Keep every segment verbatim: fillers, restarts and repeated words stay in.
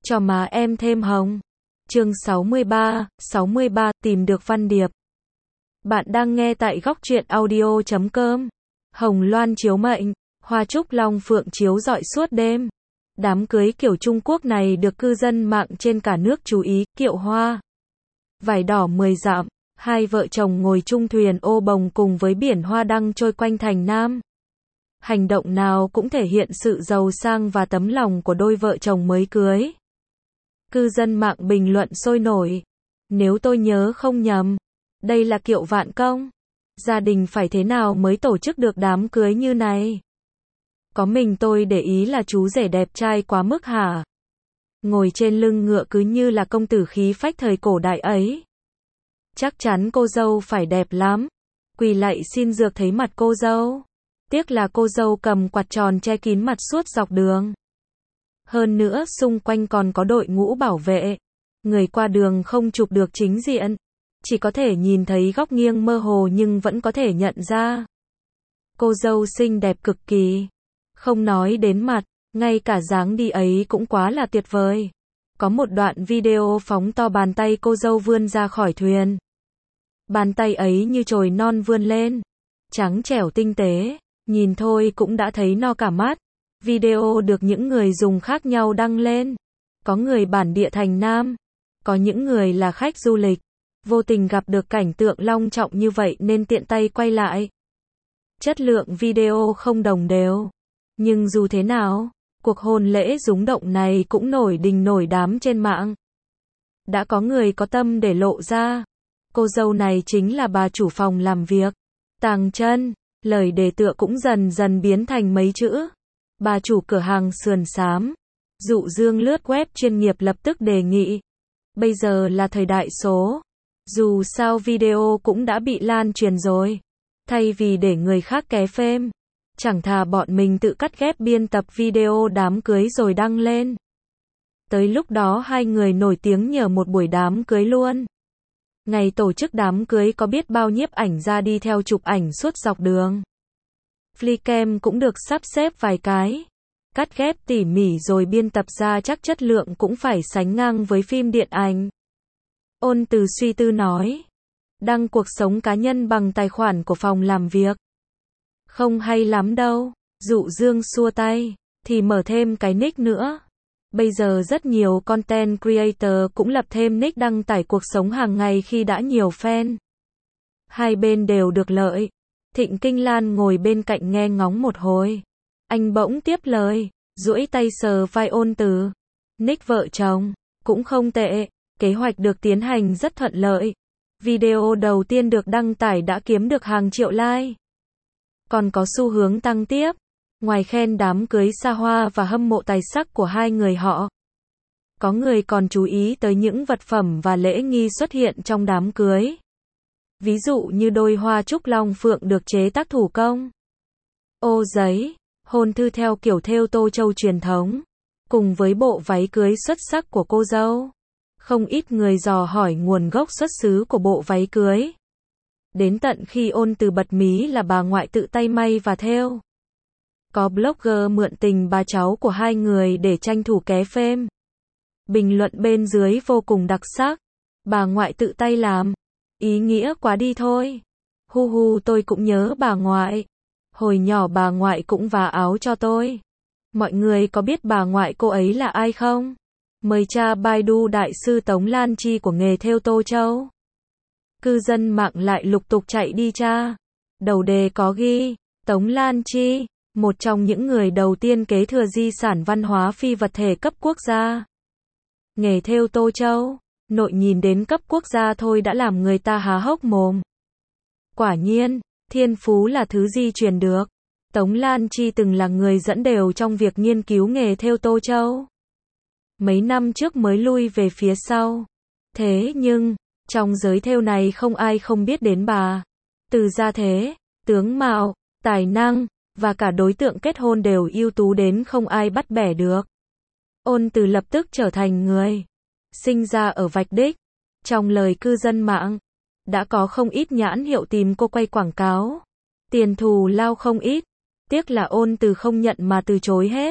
cho má em thêm hồng. Chương sáu mươi ba, sáu mươi ba, tìm được Văn Điệp. Bạn đang nghe tại góc truyện audio chấm com. Hồng loan chiếu mệnh, hoa trúc long phượng chiếu rọi suốt đêm. Đám cưới kiểu Trung Quốc này được cư dân mạng trên cả nước chú ý, kiệu hoa, vải đỏ mười dặm, hai vợ chồng ngồi chung thuyền ô bồng cùng với biển hoa đăng trôi quanh thành Nam. Hành động nào cũng thể hiện sự giàu sang và tấm lòng của đôi vợ chồng mới cưới. Cư dân mạng bình luận sôi nổi. Nếu tôi nhớ không nhầm, đây là kiệu vạn công. Gia đình phải thế nào mới tổ chức được đám cưới như này? Có mình tôi để ý là chú rể đẹp trai quá mức hả? Ngồi trên lưng ngựa cứ như là công tử khí phách thời cổ đại ấy. Chắc chắn cô dâu phải đẹp lắm. Quỳ lạy xin dược thấy mặt cô dâu. Tiếc là cô dâu cầm quạt tròn che kín mặt suốt dọc đường. Hơn nữa xung quanh còn có đội ngũ bảo vệ. Người qua đường không chụp được chính diện. Chỉ có thể nhìn thấy góc nghiêng mơ hồ nhưng vẫn có thể nhận ra. Cô dâu xinh đẹp cực kỳ. Không nói đến mặt, ngay cả dáng đi ấy cũng quá là tuyệt vời. Có một đoạn video phóng to bàn tay cô dâu vươn ra khỏi thuyền. Bàn tay ấy như chồi non vươn lên. Trắng trẻo tinh tế, nhìn thôi cũng đã thấy no cả mắt. Video được những người dùng khác nhau đăng lên. Có người bản địa thành Nam, có những người là khách du lịch. Vô tình gặp được cảnh tượng long trọng như vậy nên tiện tay quay lại. Chất lượng video không đồng đều. Nhưng dù thế nào, cuộc hôn lễ rúng động này cũng nổi đình nổi đám trên mạng. Đã có người có tâm để lộ ra. Cô dâu này chính là bà chủ phòng làm việc. Tàng chân, lời đề tựa cũng dần dần biến thành mấy chữ. Bà chủ cửa hàng sườn xám. Dụ Dương lướt web chuyên nghiệp lập tức đề nghị. Bây giờ là thời đại số. Dù sao video cũng đã bị lan truyền rồi. Thay vì để người khác ké phêm, chẳng thà bọn mình tự cắt ghép biên tập video đám cưới rồi đăng lên. Tới lúc đó hai người nổi tiếng nhờ một buổi đám cưới luôn. Ngày tổ chức đám cưới có biết bao nhiếp ảnh ra đi theo chụp ảnh suốt dọc đường. Flycam cũng được sắp xếp vài cái. Cắt ghép tỉ mỉ rồi biên tập ra chắc chất lượng cũng phải sánh ngang với phim điện ảnh. Ôn Từ suy tư nói. Đăng cuộc sống cá nhân bằng tài khoản của phòng làm việc. Không hay lắm đâu. Dụ Dương xua tay. Thì mở thêm cái nick nữa. Bây giờ rất nhiều content creator cũng lập thêm nick đăng tải cuộc sống hàng ngày khi đã nhiều fan. Hai bên đều được lợi. Thịnh Kinh Lan ngồi bên cạnh nghe ngóng một hồi. Anh bỗng tiếp lời, duỗi tay sờ vai Ôn Từ. Nick vợ chồng, cũng không tệ. Kế hoạch được tiến hành rất thuận lợi. Video đầu tiên được đăng tải đã kiếm được hàng triệu like. Còn có xu hướng tăng tiếp. Ngoài khen đám cưới xa hoa và hâm mộ tài sắc của hai người họ, có người còn chú ý tới những vật phẩm và lễ nghi xuất hiện trong đám cưới. Ví dụ như đôi hoa trúc long phượng được chế tác thủ công, ô giấy, hôn thư theo kiểu thêu tô châu truyền thống, cùng với bộ váy cưới xuất sắc của cô dâu. Không ít người dò hỏi nguồn gốc xuất xứ của bộ váy cưới. Đến tận khi Ôn Từ bật mí là bà ngoại tự tay may và thêu. Có blogger mượn tình bà cháu của hai người để tranh thủ ké phêm. Bình luận bên dưới vô cùng đặc sắc. Bà ngoại tự tay làm. Ý nghĩa quá đi thôi. Hu hu, tôi cũng nhớ bà ngoại. Hồi nhỏ bà ngoại cũng vá áo cho tôi. Mọi người có biết bà ngoại cô ấy là ai không? Mời tra Baidu đại sư Tống Lan Chi của nghề thêu Tô Châu. Cư dân mạng lại lục tục chạy đi tra. Đầu đề có ghi, Tống Lan Chi, một trong những người đầu tiên kế thừa di sản văn hóa phi vật thể cấp quốc gia. Nghề thêu Tô Châu, nội nhìn đến cấp quốc gia thôi đã làm người ta há hốc mồm. Quả nhiên, thiên phú là thứ di truyền được. Tống Lan Chi từng là người dẫn đều trong việc nghiên cứu nghề thêu Tô Châu. Mấy năm trước mới lui về phía sau. Thế nhưng, trong giới thêu này không ai không biết đến bà. Từ gia thế, tướng mạo, tài năng, và cả đối tượng kết hôn đều ưu tú đến không ai bắt bẻ được. Ôn Từ lập tức trở thành người sinh ra ở vạch đích. Trong lời cư dân mạng, đã có không ít nhãn hiệu tìm cô quay quảng cáo. Tiền thù lao không ít. Tiếc là Ôn Từ không nhận mà từ chối hết.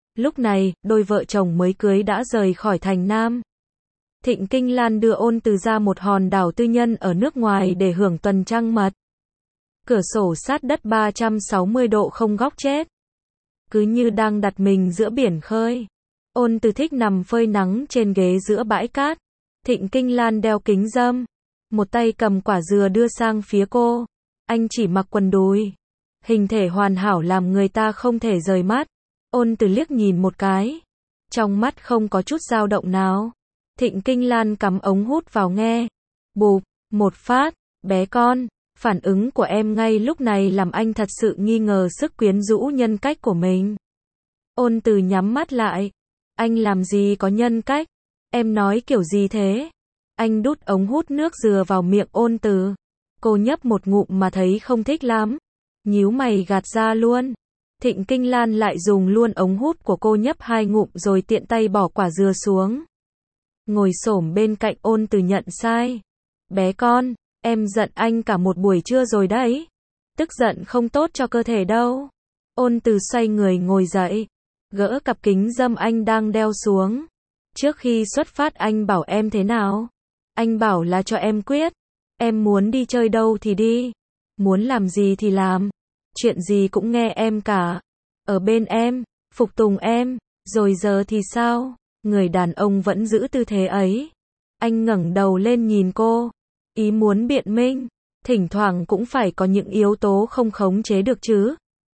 Lúc này, đôi vợ chồng mới cưới đã rời khỏi thành Nam. Thịnh Kinh Lan đưa Ôn Từ ra một hòn đảo tư nhân ở nước ngoài để hưởng tuần trăng mật. Cửa sổ sát đất ba trăm sáu mươi độ không góc chết. Cứ như đang đặt mình giữa biển khơi. Ôn Từ thích nằm phơi nắng trên ghế giữa bãi cát. Thịnh Kinh Lan đeo kính râm. Một tay cầm quả dừa đưa sang phía cô. Anh chỉ mặc quần đùi. Hình thể hoàn hảo làm người ta không thể rời mắt. Ôn Từ liếc nhìn một cái. Trong mắt không có chút dao động nào. Thịnh Kinh Lan cắm ống hút vào nghe. Bụp, một phát, bé con. Phản ứng của em ngay lúc này làm anh thật sự nghi ngờ sức quyến rũ nhân cách của mình. Ôn Từ nhắm mắt lại. Anh làm gì có nhân cách? Em nói kiểu gì thế? Anh đút ống hút nước dừa vào miệng Ôn Từ. Cô nhấp một ngụm mà thấy không thích lắm. Nhíu mày gạt ra luôn. Thịnh Kinh Lan lại dùng luôn ống hút của cô nhấp hai ngụm rồi tiện tay bỏ quả dừa xuống. Ngồi xổm bên cạnh Ôn Từ nhận sai. Bé con, em giận anh cả một buổi trưa rồi đấy. Tức giận không tốt cho cơ thể đâu. Ôn Từ xoay người ngồi dậy. Gỡ cặp kính râm anh đang đeo xuống. Trước khi xuất phát anh bảo em thế nào? Anh bảo là cho em quyết. Em muốn đi chơi đâu thì đi. Muốn làm gì thì làm. Chuyện gì cũng nghe em cả. Ở bên em, phục tùng em. Rồi giờ thì sao? Người đàn ông vẫn giữ tư thế ấy. Anh ngẩng đầu lên nhìn cô. Ý muốn biện minh. Thỉnh thoảng cũng phải có những yếu tố không khống chế được chứ.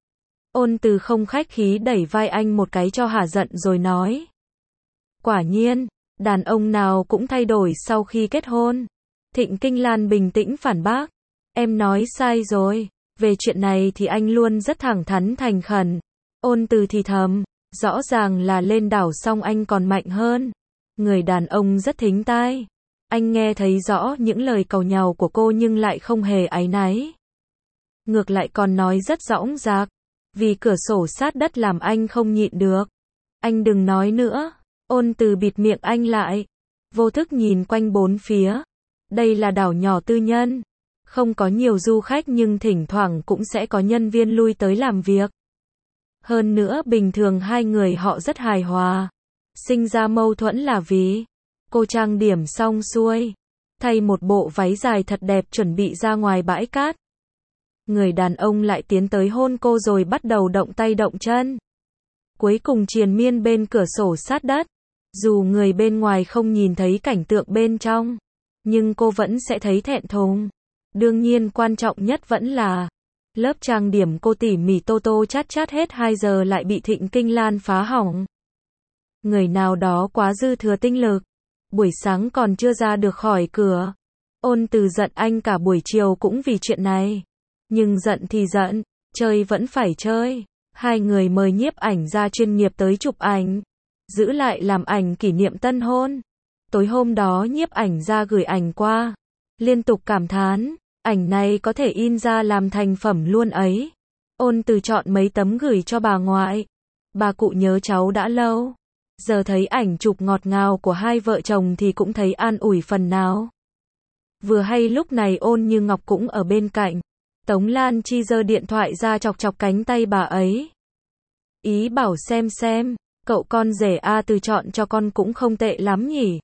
Ôn Từ không khách khí đẩy vai anh một cái cho hả giận rồi nói. Quả nhiên, đàn ông nào cũng thay đổi sau khi kết hôn. Thịnh Kinh Lan bình tĩnh phản bác. Em nói sai rồi. Về chuyện này thì anh luôn rất thẳng thắn thành khẩn. Ôn Từ thì thầm. Rõ ràng là lên đảo xong anh còn mạnh hơn. Người đàn ông rất thính tai. Anh nghe thấy rõ những lời cầu nhàu của cô nhưng lại không hề áy náy. Ngược lại còn nói rất dõng dạc. Vì cửa sổ sát đất làm anh không nhịn được. Anh đừng nói nữa. Ôn Từ bịt miệng anh lại. Vô thức nhìn quanh bốn phía. Đây là đảo nhỏ tư nhân. Không có nhiều du khách nhưng thỉnh thoảng cũng sẽ có nhân viên lui tới làm việc. Hơn nữa bình thường hai người họ rất hài hòa. Sinh ra mâu thuẫn là vì cô trang điểm xong xuôi. Thay một bộ váy dài thật đẹp chuẩn bị ra ngoài bãi cát. Người đàn ông lại tiến tới hôn cô rồi bắt đầu động tay động chân. Cuối cùng triền miên bên cửa sổ sát đất. Dù người bên ngoài không nhìn thấy cảnh tượng bên trong. Nhưng cô vẫn sẽ thấy thẹn thùng. Đương nhiên quan trọng nhất vẫn là lớp trang điểm cô tỉ mỉ tô tô chát chát hết hai giờ lại bị Thịnh Kinh Lan phá hỏng. Người nào đó quá dư thừa tinh lực. Buổi sáng còn chưa ra được khỏi cửa. Ôn Từ giận anh cả buổi chiều cũng vì chuyện này. Nhưng giận thì giận, chơi vẫn phải chơi. Hai người mời nhiếp ảnh gia chuyên nghiệp tới chụp ảnh. Giữ lại làm ảnh kỷ niệm tân hôn. Tối hôm đó nhiếp ảnh gia gửi ảnh qua. Liên tục cảm thán. Ảnh này có thể in ra làm thành phẩm luôn ấy. Ôn Từ chọn mấy tấm gửi cho bà ngoại. Bà cụ nhớ cháu đã lâu. Giờ thấy ảnh chụp ngọt ngào của hai vợ chồng thì cũng thấy an ủi phần nào. Vừa hay lúc này Ôn Như Ngọc cũng ở bên cạnh. Tống Lan Chi giơ điện thoại ra chọc chọc cánh tay bà ấy. Ý bảo xem xem, cậu con rể A Từ chọn cho con cũng không tệ lắm nhỉ.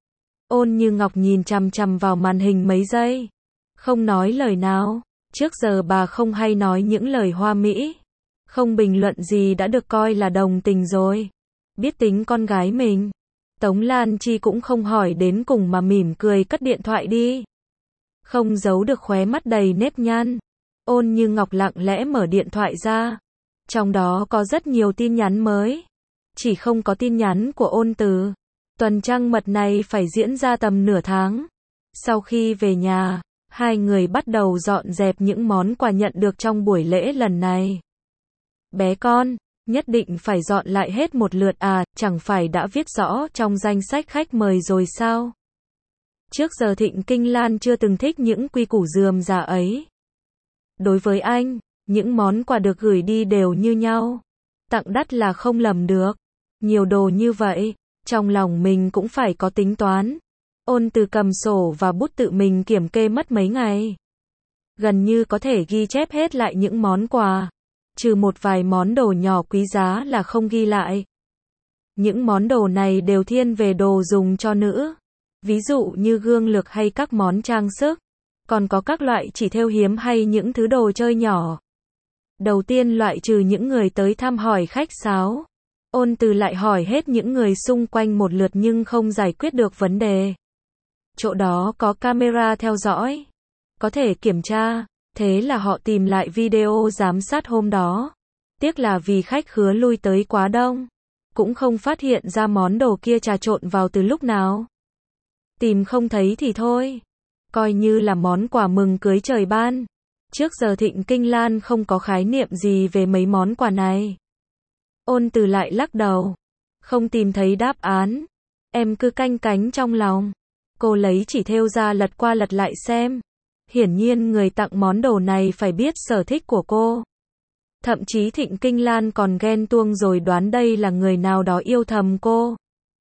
Ôn Như Ngọc nhìn chằm chằm vào màn hình mấy giây. Không nói lời nào. Trước giờ bà không hay nói những lời hoa mỹ. Không bình luận gì đã được coi là đồng tình rồi. Biết tính con gái mình. Tống Lan Chi cũng không hỏi đến cùng mà mỉm cười cất điện thoại đi. Không giấu được khóe mắt đầy nếp nhăn. Ôn Như Ngọc lặng lẽ mở điện thoại ra. Trong đó có rất nhiều tin nhắn mới. Chỉ không có tin nhắn của Ôn Từ. Tuần trăng mật này phải diễn ra tầm nửa tháng. Sau khi về nhà, hai người bắt đầu dọn dẹp những món quà nhận được trong buổi lễ lần này. Bé con, nhất định phải dọn lại hết một lượt à, chẳng phải đã viết rõ trong danh sách khách mời rồi sao? Trước giờ Thịnh Kinh Lan chưa từng thích những quy củ rườm rà ấy. Đối với anh, những món quà được gửi đi đều như nhau. Tặng đắt là không lầm được. Nhiều đồ như vậy, trong lòng mình cũng phải có tính toán. Ôn Từ cầm sổ và bút tự mình kiểm kê mất mấy ngày. Gần như có thể ghi chép hết lại những món quà. Trừ một vài món đồ nhỏ quý giá là không ghi lại. Những món đồ này đều thiên về đồ dùng cho nữ. Ví dụ như gương lược hay các món trang sức. Còn có các loại chỉ thêu hiếm hay những thứ đồ chơi nhỏ. Đầu tiên loại trừ những người tới thăm hỏi khách sáo. Ôn Từ lại hỏi hết những người xung quanh một lượt nhưng không giải quyết được vấn đề. Chỗ đó có camera theo dõi. Có thể kiểm tra. Thế là họ tìm lại video giám sát hôm đó. Tiếc là vì khách khứa lui tới quá đông. Cũng không phát hiện ra món đồ kia trà trộn vào từ lúc nào. Tìm không thấy thì thôi. Coi như là món quà mừng cưới trời ban. Trước giờ Thịnh Kinh Lan không có khái niệm gì về mấy món quà này. Ôn Từ lại lắc đầu. Không tìm thấy đáp án. Em cứ canh cánh trong lòng. Cô lấy chỉ thêu ra lật qua lật lại xem. Hiển nhiên người tặng món đồ này phải biết sở thích của cô. Thậm chí Thịnh Kinh Lan còn ghen tuông rồi đoán đây là người nào đó yêu thầm cô.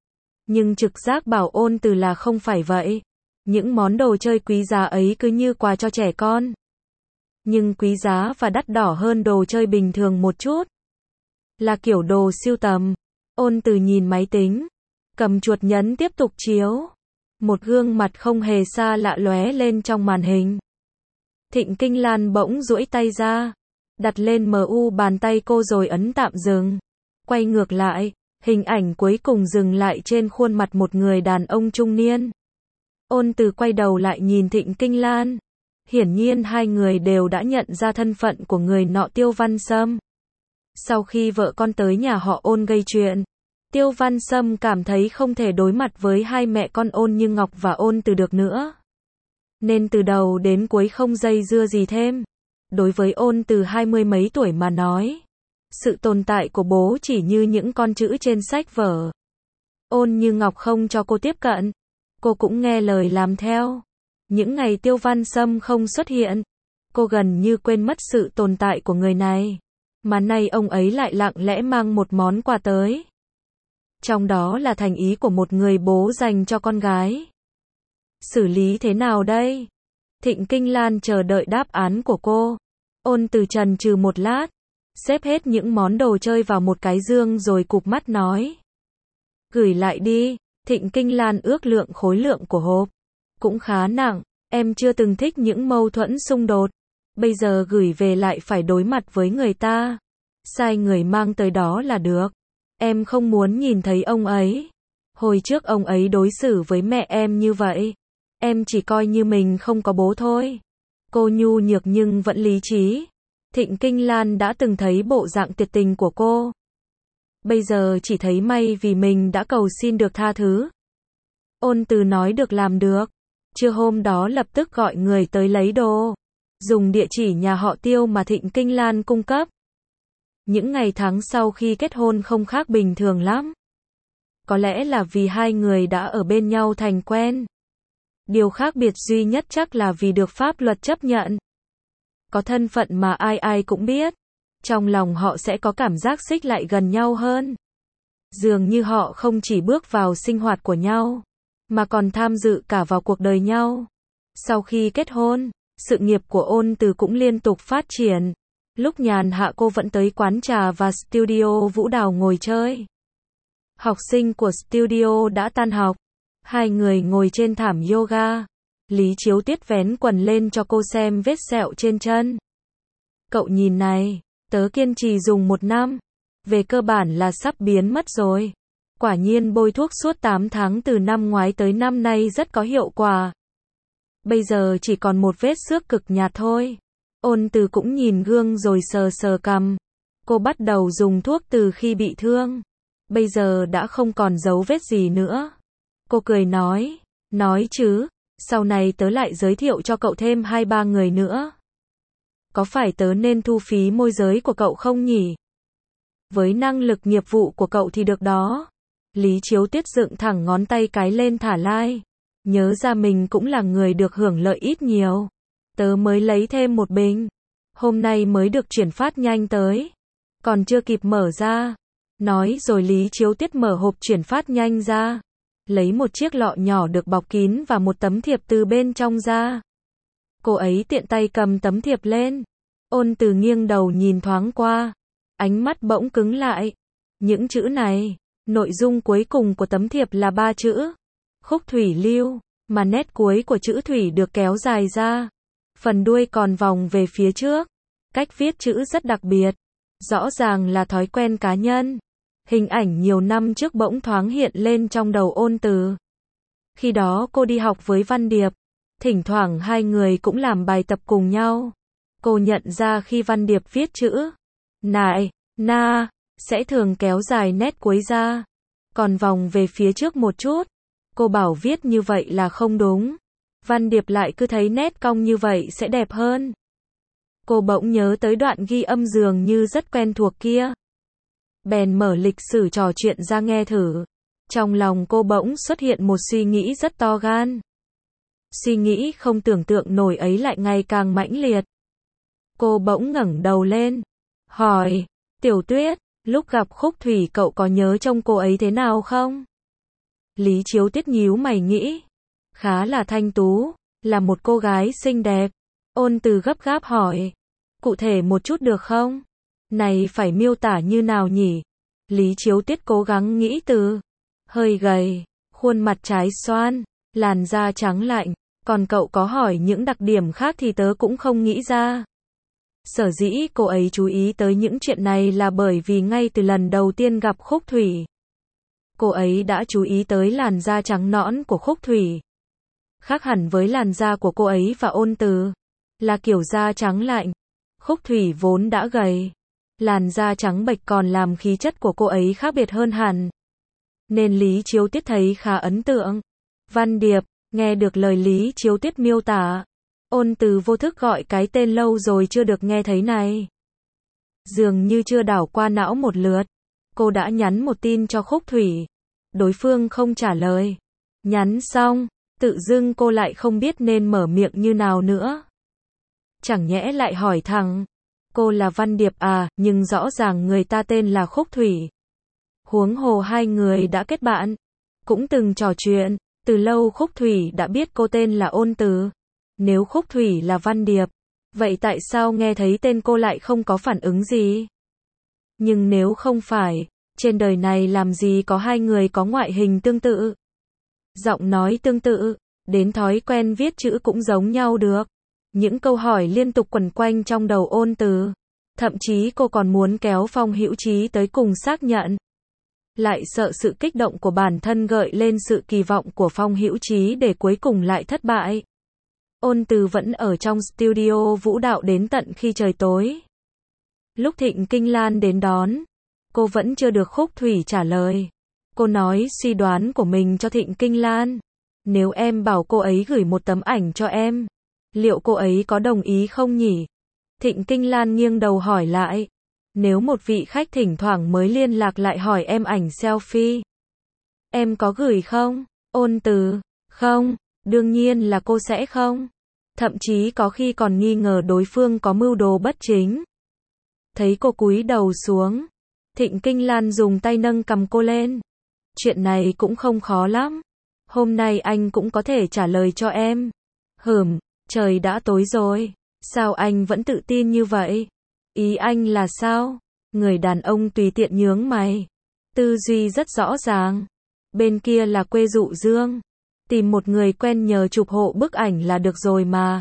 Nhưng trực giác bảo Ôn Từ là không phải vậy. Những món đồ chơi quý giá ấy cứ như quà cho trẻ con. Nhưng quý giá và đắt đỏ hơn đồ chơi bình thường một chút. Là kiểu đồ sưu tầm. Ôn Từ nhìn máy tính. Cầm chuột nhấn tiếp tục chiếu. Một gương mặt không hề xa lạ lóe lên trong màn hình. Thịnh Kinh Lan bỗng duỗi tay ra. Đặt lên em u bàn tay cô rồi ấn tạm dừng. Quay ngược lại. Hình ảnh cuối cùng dừng lại trên khuôn mặt một người đàn ông trung niên. Ôn Từ quay đầu lại nhìn Thịnh Kinh Lan. Hiển nhiên hai người đều đã nhận ra thân phận của người nọ Tiêu Văn Sâm. Sau khi vợ con tới nhà họ Ôn gây chuyện, Tiêu Văn Sâm cảm thấy không thể đối mặt với hai mẹ con Ôn Như Ngọc và Ôn Từ được nữa. Nên từ đầu đến cuối không dây dưa gì thêm. Đối với Ôn Từ hai mươi mấy tuổi mà nói, sự tồn tại của bố chỉ như những con chữ trên sách vở. Ôn Như Ngọc không cho cô tiếp cận. Cô cũng nghe lời làm theo. Những ngày Tiêu Văn Sâm không xuất hiện, cô gần như quên mất sự tồn tại của người này. Mà nay ông ấy lại lặng lẽ mang một món quà tới. Trong đó là thành ý của một người bố dành cho con gái. Xử lý thế nào đây? Thịnh Kinh Lan chờ đợi đáp án của cô. Ôn Từ chần chừ một lát, xếp hết những món đồ chơi vào một cái dương rồi cụp mắt nói. Gửi lại đi. Thịnh Kinh Lan ước lượng khối lượng của hộp. Cũng khá nặng, em chưa từng thích những mâu thuẫn xung đột. Bây giờ gửi về lại phải đối mặt với người ta. Sai người mang tới đó là được. Em không muốn nhìn thấy ông ấy. Hồi trước ông ấy đối xử với mẹ em như vậy. Em chỉ coi như mình không có bố thôi. Cô nhu nhược nhưng vẫn lý trí. Thịnh Kinh Lan đã từng thấy bộ dạng tuyệt tình của cô. Bây giờ chỉ thấy may vì mình đã cầu xin được tha thứ. Ôn Từ nói được làm được. Trưa hôm đó lập tức gọi người tới lấy đồ. Dùng địa chỉ nhà họ Tiêu mà Thịnh Kinh Lan cung cấp. Những ngày tháng sau khi kết hôn không khác bình thường lắm. Có lẽ là vì hai người đã ở bên nhau thành quen. Điều khác biệt duy nhất chắc là vì được pháp luật chấp nhận. Có thân phận mà ai ai cũng biết. Trong lòng họ sẽ có cảm giác xích lại gần nhau hơn. Dường như họ không chỉ bước vào sinh hoạt của nhau, mà còn tham dự cả vào cuộc đời nhau. Sau khi kết hôn, sự nghiệp của Ôn Từ cũng liên tục phát triển. Lúc nhàn hạ cô vẫn tới quán trà và studio Vũ Đào ngồi chơi. Học sinh của studio đã tan học. Hai người ngồi trên thảm yoga. Lý Chiếu Tiết vén quần lên cho cô xem vết sẹo trên chân. Cậu nhìn này, tớ kiên trì dùng một năm. Về cơ bản là sắp biến mất rồi. Quả nhiên bôi thuốc suốt tám tháng từ năm ngoái tới năm nay rất có hiệu quả. Bây giờ chỉ còn một vết xước cực nhạt thôi. Ôn Từ cũng nhìn gương rồi sờ sờ cằm. Cô bắt đầu dùng thuốc từ khi bị thương. Bây giờ đã không còn dấu vết gì nữa. Cô cười nói, nói chứ, sau này tớ lại giới thiệu cho cậu thêm hai ba người nữa. Có phải tớ nên thu phí môi giới của cậu không nhỉ? Với năng lực nghiệp vụ của cậu thì được đó. Lý Chiếu Tiết dựng thẳng ngón tay cái lên thả lai. Nhớ ra mình cũng là người được hưởng lợi ít nhiều. Tớ mới lấy thêm một bình. Hôm nay mới được chuyển phát nhanh tới. Còn chưa kịp mở ra. Nói rồi Lý Chiếu Tiết mở hộp chuyển phát nhanh ra. Lấy một chiếc lọ nhỏ được bọc kín và một tấm thiệp từ bên trong ra. Cô ấy tiện tay cầm tấm thiệp lên. Ôn Từ nghiêng đầu nhìn thoáng qua. Ánh mắt bỗng cứng lại. Những chữ này, Nội dung cuối cùng của tấm thiệp là ba chữ. Khúc Thủy Lưu, mà nét cuối của chữ Thủy được kéo dài ra. Phần đuôi còn vòng về phía trước. Cách viết chữ rất đặc biệt. Rõ ràng là thói quen cá nhân. Hình ảnh nhiều năm trước bỗng thoáng hiện lên trong đầu Ôn Từ. Khi đó cô đi học với Văn Điệp. Thỉnh thoảng hai người cũng làm bài tập cùng nhau. Cô nhận ra khi Văn Điệp viết chữ nại, na, sẽ thường kéo dài nét cuối ra. Còn vòng về phía trước một chút. Cô bảo viết như vậy là không đúng. Văn Điệp lại cứ thấy nét cong như vậy sẽ đẹp hơn. Cô bỗng nhớ tới đoạn ghi âm dường như rất quen thuộc kia. Bèn mở lịch sử trò chuyện ra nghe thử. Trong lòng cô bỗng xuất hiện một suy nghĩ rất to gan. Suy nghĩ không tưởng tượng nổi ấy lại ngày càng mãnh liệt. Cô bỗng ngẩng đầu lên. Hỏi, Tiểu Tuyết, lúc gặp Khúc Thủy cậu có nhớ trông cô ấy thế nào không? Lý Chiếu Tiết nhíu mày nghĩ. Khá là thanh tú, là một cô gái xinh đẹp. Ôn Từ gấp gáp hỏi. Cụ thể một chút được không? Này phải miêu tả như nào nhỉ? Lý Chiếu Tiết cố gắng nghĩ từ. Hơi gầy, khuôn mặt trái xoan, làn da trắng lạnh. Còn cậu có hỏi những đặc điểm khác thì tớ cũng không nghĩ ra. Sở dĩ cô ấy chú ý tới những chuyện này là bởi vì ngay từ lần đầu tiên gặp Khúc Thủy, cô ấy đã chú ý tới làn da trắng nõn của Khúc Thủy. Khác hẳn với làn da của cô ấy và Ôn Từ, là kiểu da trắng lạnh. Khúc Thủy vốn đã gầy, làn da trắng bệch còn làm khí chất của cô ấy khác biệt hơn hẳn. Nên Lý Chiếu Tiết thấy khá ấn tượng. Văn Điệp, nghe được lời Lý Chiếu Tiết miêu tả. Ôn Từ vô thức gọi cái tên lâu rồi chưa được nghe thấy này. Dường như chưa đảo qua não một lượt. Cô đã nhắn một tin cho Khúc Thủy. Đối phương không trả lời. Nhắn xong, tự dưng cô lại không biết nên mở miệng như nào nữa. Chẳng nhẽ lại hỏi thẳng. Cô là Văn Điệp à, nhưng rõ ràng người ta tên là Khúc Thủy. Huống hồ hai người đã kết bạn. Cũng từng trò chuyện. Từ lâu Khúc Thủy đã biết cô tên là Ôn Từ. Nếu Khúc Thủy là Văn Điệp, vậy tại sao nghe thấy tên cô lại không có phản ứng gì? Nhưng nếu không phải, trên đời này làm gì có hai người có ngoại hình tương tự, giọng nói tương tự, đến thói quen viết chữ cũng giống nhau được. Những câu hỏi liên tục quẩn quanh trong đầu Ôn Từ. Thậm chí cô còn muốn kéo Phong Hữu Chí tới cùng xác nhận. Lại sợ sự kích động của bản thân gợi lên sự kỳ vọng của Phong Hữu Chí để cuối cùng lại thất bại. Ôn Từ vẫn ở trong studio vũ đạo đến tận khi trời tối. Lúc Thịnh Kinh Lan đến đón, cô vẫn chưa được Khúc Thủy trả lời. Cô nói suy đoán của mình cho Thịnh Kinh Lan. Nếu em bảo cô ấy gửi một tấm ảnh cho em, liệu cô ấy có đồng ý không nhỉ? Thịnh Kinh Lan nghiêng đầu hỏi lại. Nếu một vị khách thỉnh thoảng mới liên lạc lại hỏi em ảnh selfie, em có gửi không? Ôn Từ, không, đương nhiên là cô sẽ không. Thậm chí có khi còn nghi ngờ đối phương có mưu đồ bất chính. Thấy cô cúi đầu xuống, Thịnh Kinh Lan dùng tay nâng cầm cô lên. Chuyện này cũng không khó lắm. Hôm nay anh cũng có thể trả lời cho em. Hửm, trời đã tối rồi. Sao anh vẫn tự tin như vậy? Ý anh là sao? Người đàn ông tùy tiện nhướng mày. Tư duy rất rõ ràng. Bên kia là quê Dụ Dương. Tìm một người quen nhờ chụp hộ bức ảnh là được rồi mà.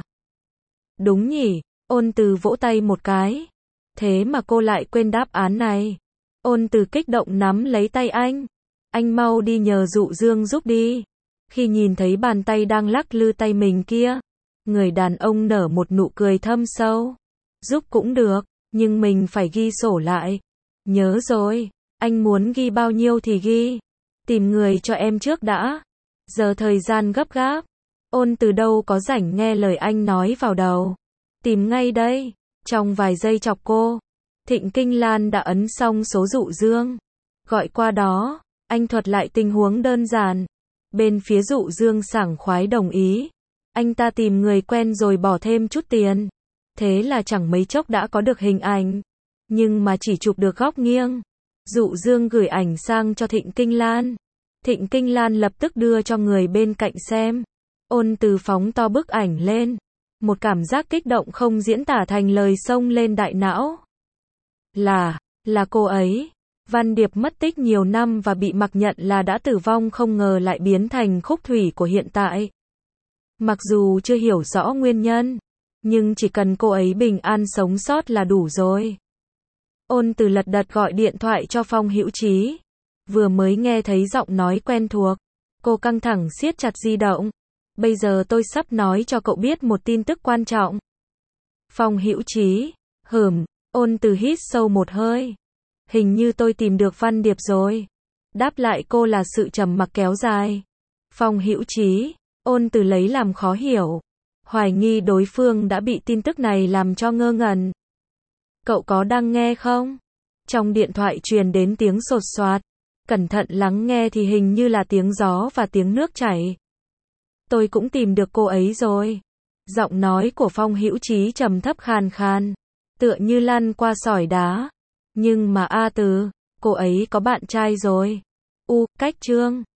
Đúng nhỉ? Ôn Từ vỗ tay một cái. Thế mà cô lại quên đáp án này. Ôn Từ kích động nắm lấy tay anh. Anh mau đi nhờ Dụ Dương giúp đi. Khi nhìn thấy bàn tay đang lắc lư tay mình kia, người đàn ông nở một nụ cười thâm sâu. Giúp cũng được, nhưng mình phải ghi sổ lại. Nhớ rồi, anh muốn ghi bao nhiêu thì ghi. Tìm người cho em trước đã. Giờ thời gian gấp gáp. Ôn Từ đâu có rảnh nghe lời anh nói vào đầu. Tìm ngay đây. Trong vài giây chọc cô, Thịnh Kinh Lan đã ấn xong số Dụ Dương. Gọi qua đó, anh thuật lại tình huống đơn giản. Bên phía Dụ Dương sảng khoái đồng ý. Anh ta tìm người quen rồi bỏ thêm chút tiền. Thế là chẳng mấy chốc đã có được hình ảnh. Nhưng mà chỉ chụp được góc nghiêng. Dụ Dương gửi ảnh sang cho Thịnh Kinh Lan. Thịnh Kinh Lan lập tức đưa cho người bên cạnh xem. Ôn Từ phóng to bức ảnh lên. Một cảm giác kích động không diễn tả thành lời xông lên đại não. Là, là cô ấy. Văn Điệp mất tích nhiều năm và bị mặc nhận là đã tử vong không ngờ lại biến thành Khúc Thủy của hiện tại. Mặc dù chưa hiểu rõ nguyên nhân, nhưng chỉ cần cô ấy bình an sống sót là đủ rồi. Ôn Từ lật đật gọi điện thoại cho Phong Hữu Chí. Vừa mới nghe thấy giọng nói quen thuộc, cô căng thẳng siết chặt di động. Bây giờ tôi sắp nói cho cậu biết một tin tức quan trọng. Phong Hữu Chí, hửm, Ôn Từ hít sâu một hơi. Hình như tôi tìm được Văn Điệp rồi. Đáp lại cô là sự trầm mặc kéo dài. Phong Hữu Chí, Ôn Từ lấy làm khó hiểu. Hoài nghi đối phương đã bị tin tức này làm cho ngơ ngẩn. Cậu có đang nghe không? Trong điện thoại truyền đến tiếng sột soạt. Cẩn thận lắng nghe thì hình như là tiếng gió và tiếng nước chảy. Tôi cũng tìm được cô ấy rồi. Giọng nói của Phong Hữu Chí trầm thấp khàn khàn, tựa như lăn qua sỏi đá. Nhưng mà A Từ, cô ấy có bạn trai rồi. U, cách chương.